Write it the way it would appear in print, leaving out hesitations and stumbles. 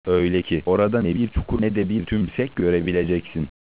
Öyle ki orada ne bir çukur ne de bir tümsek görebileceksin.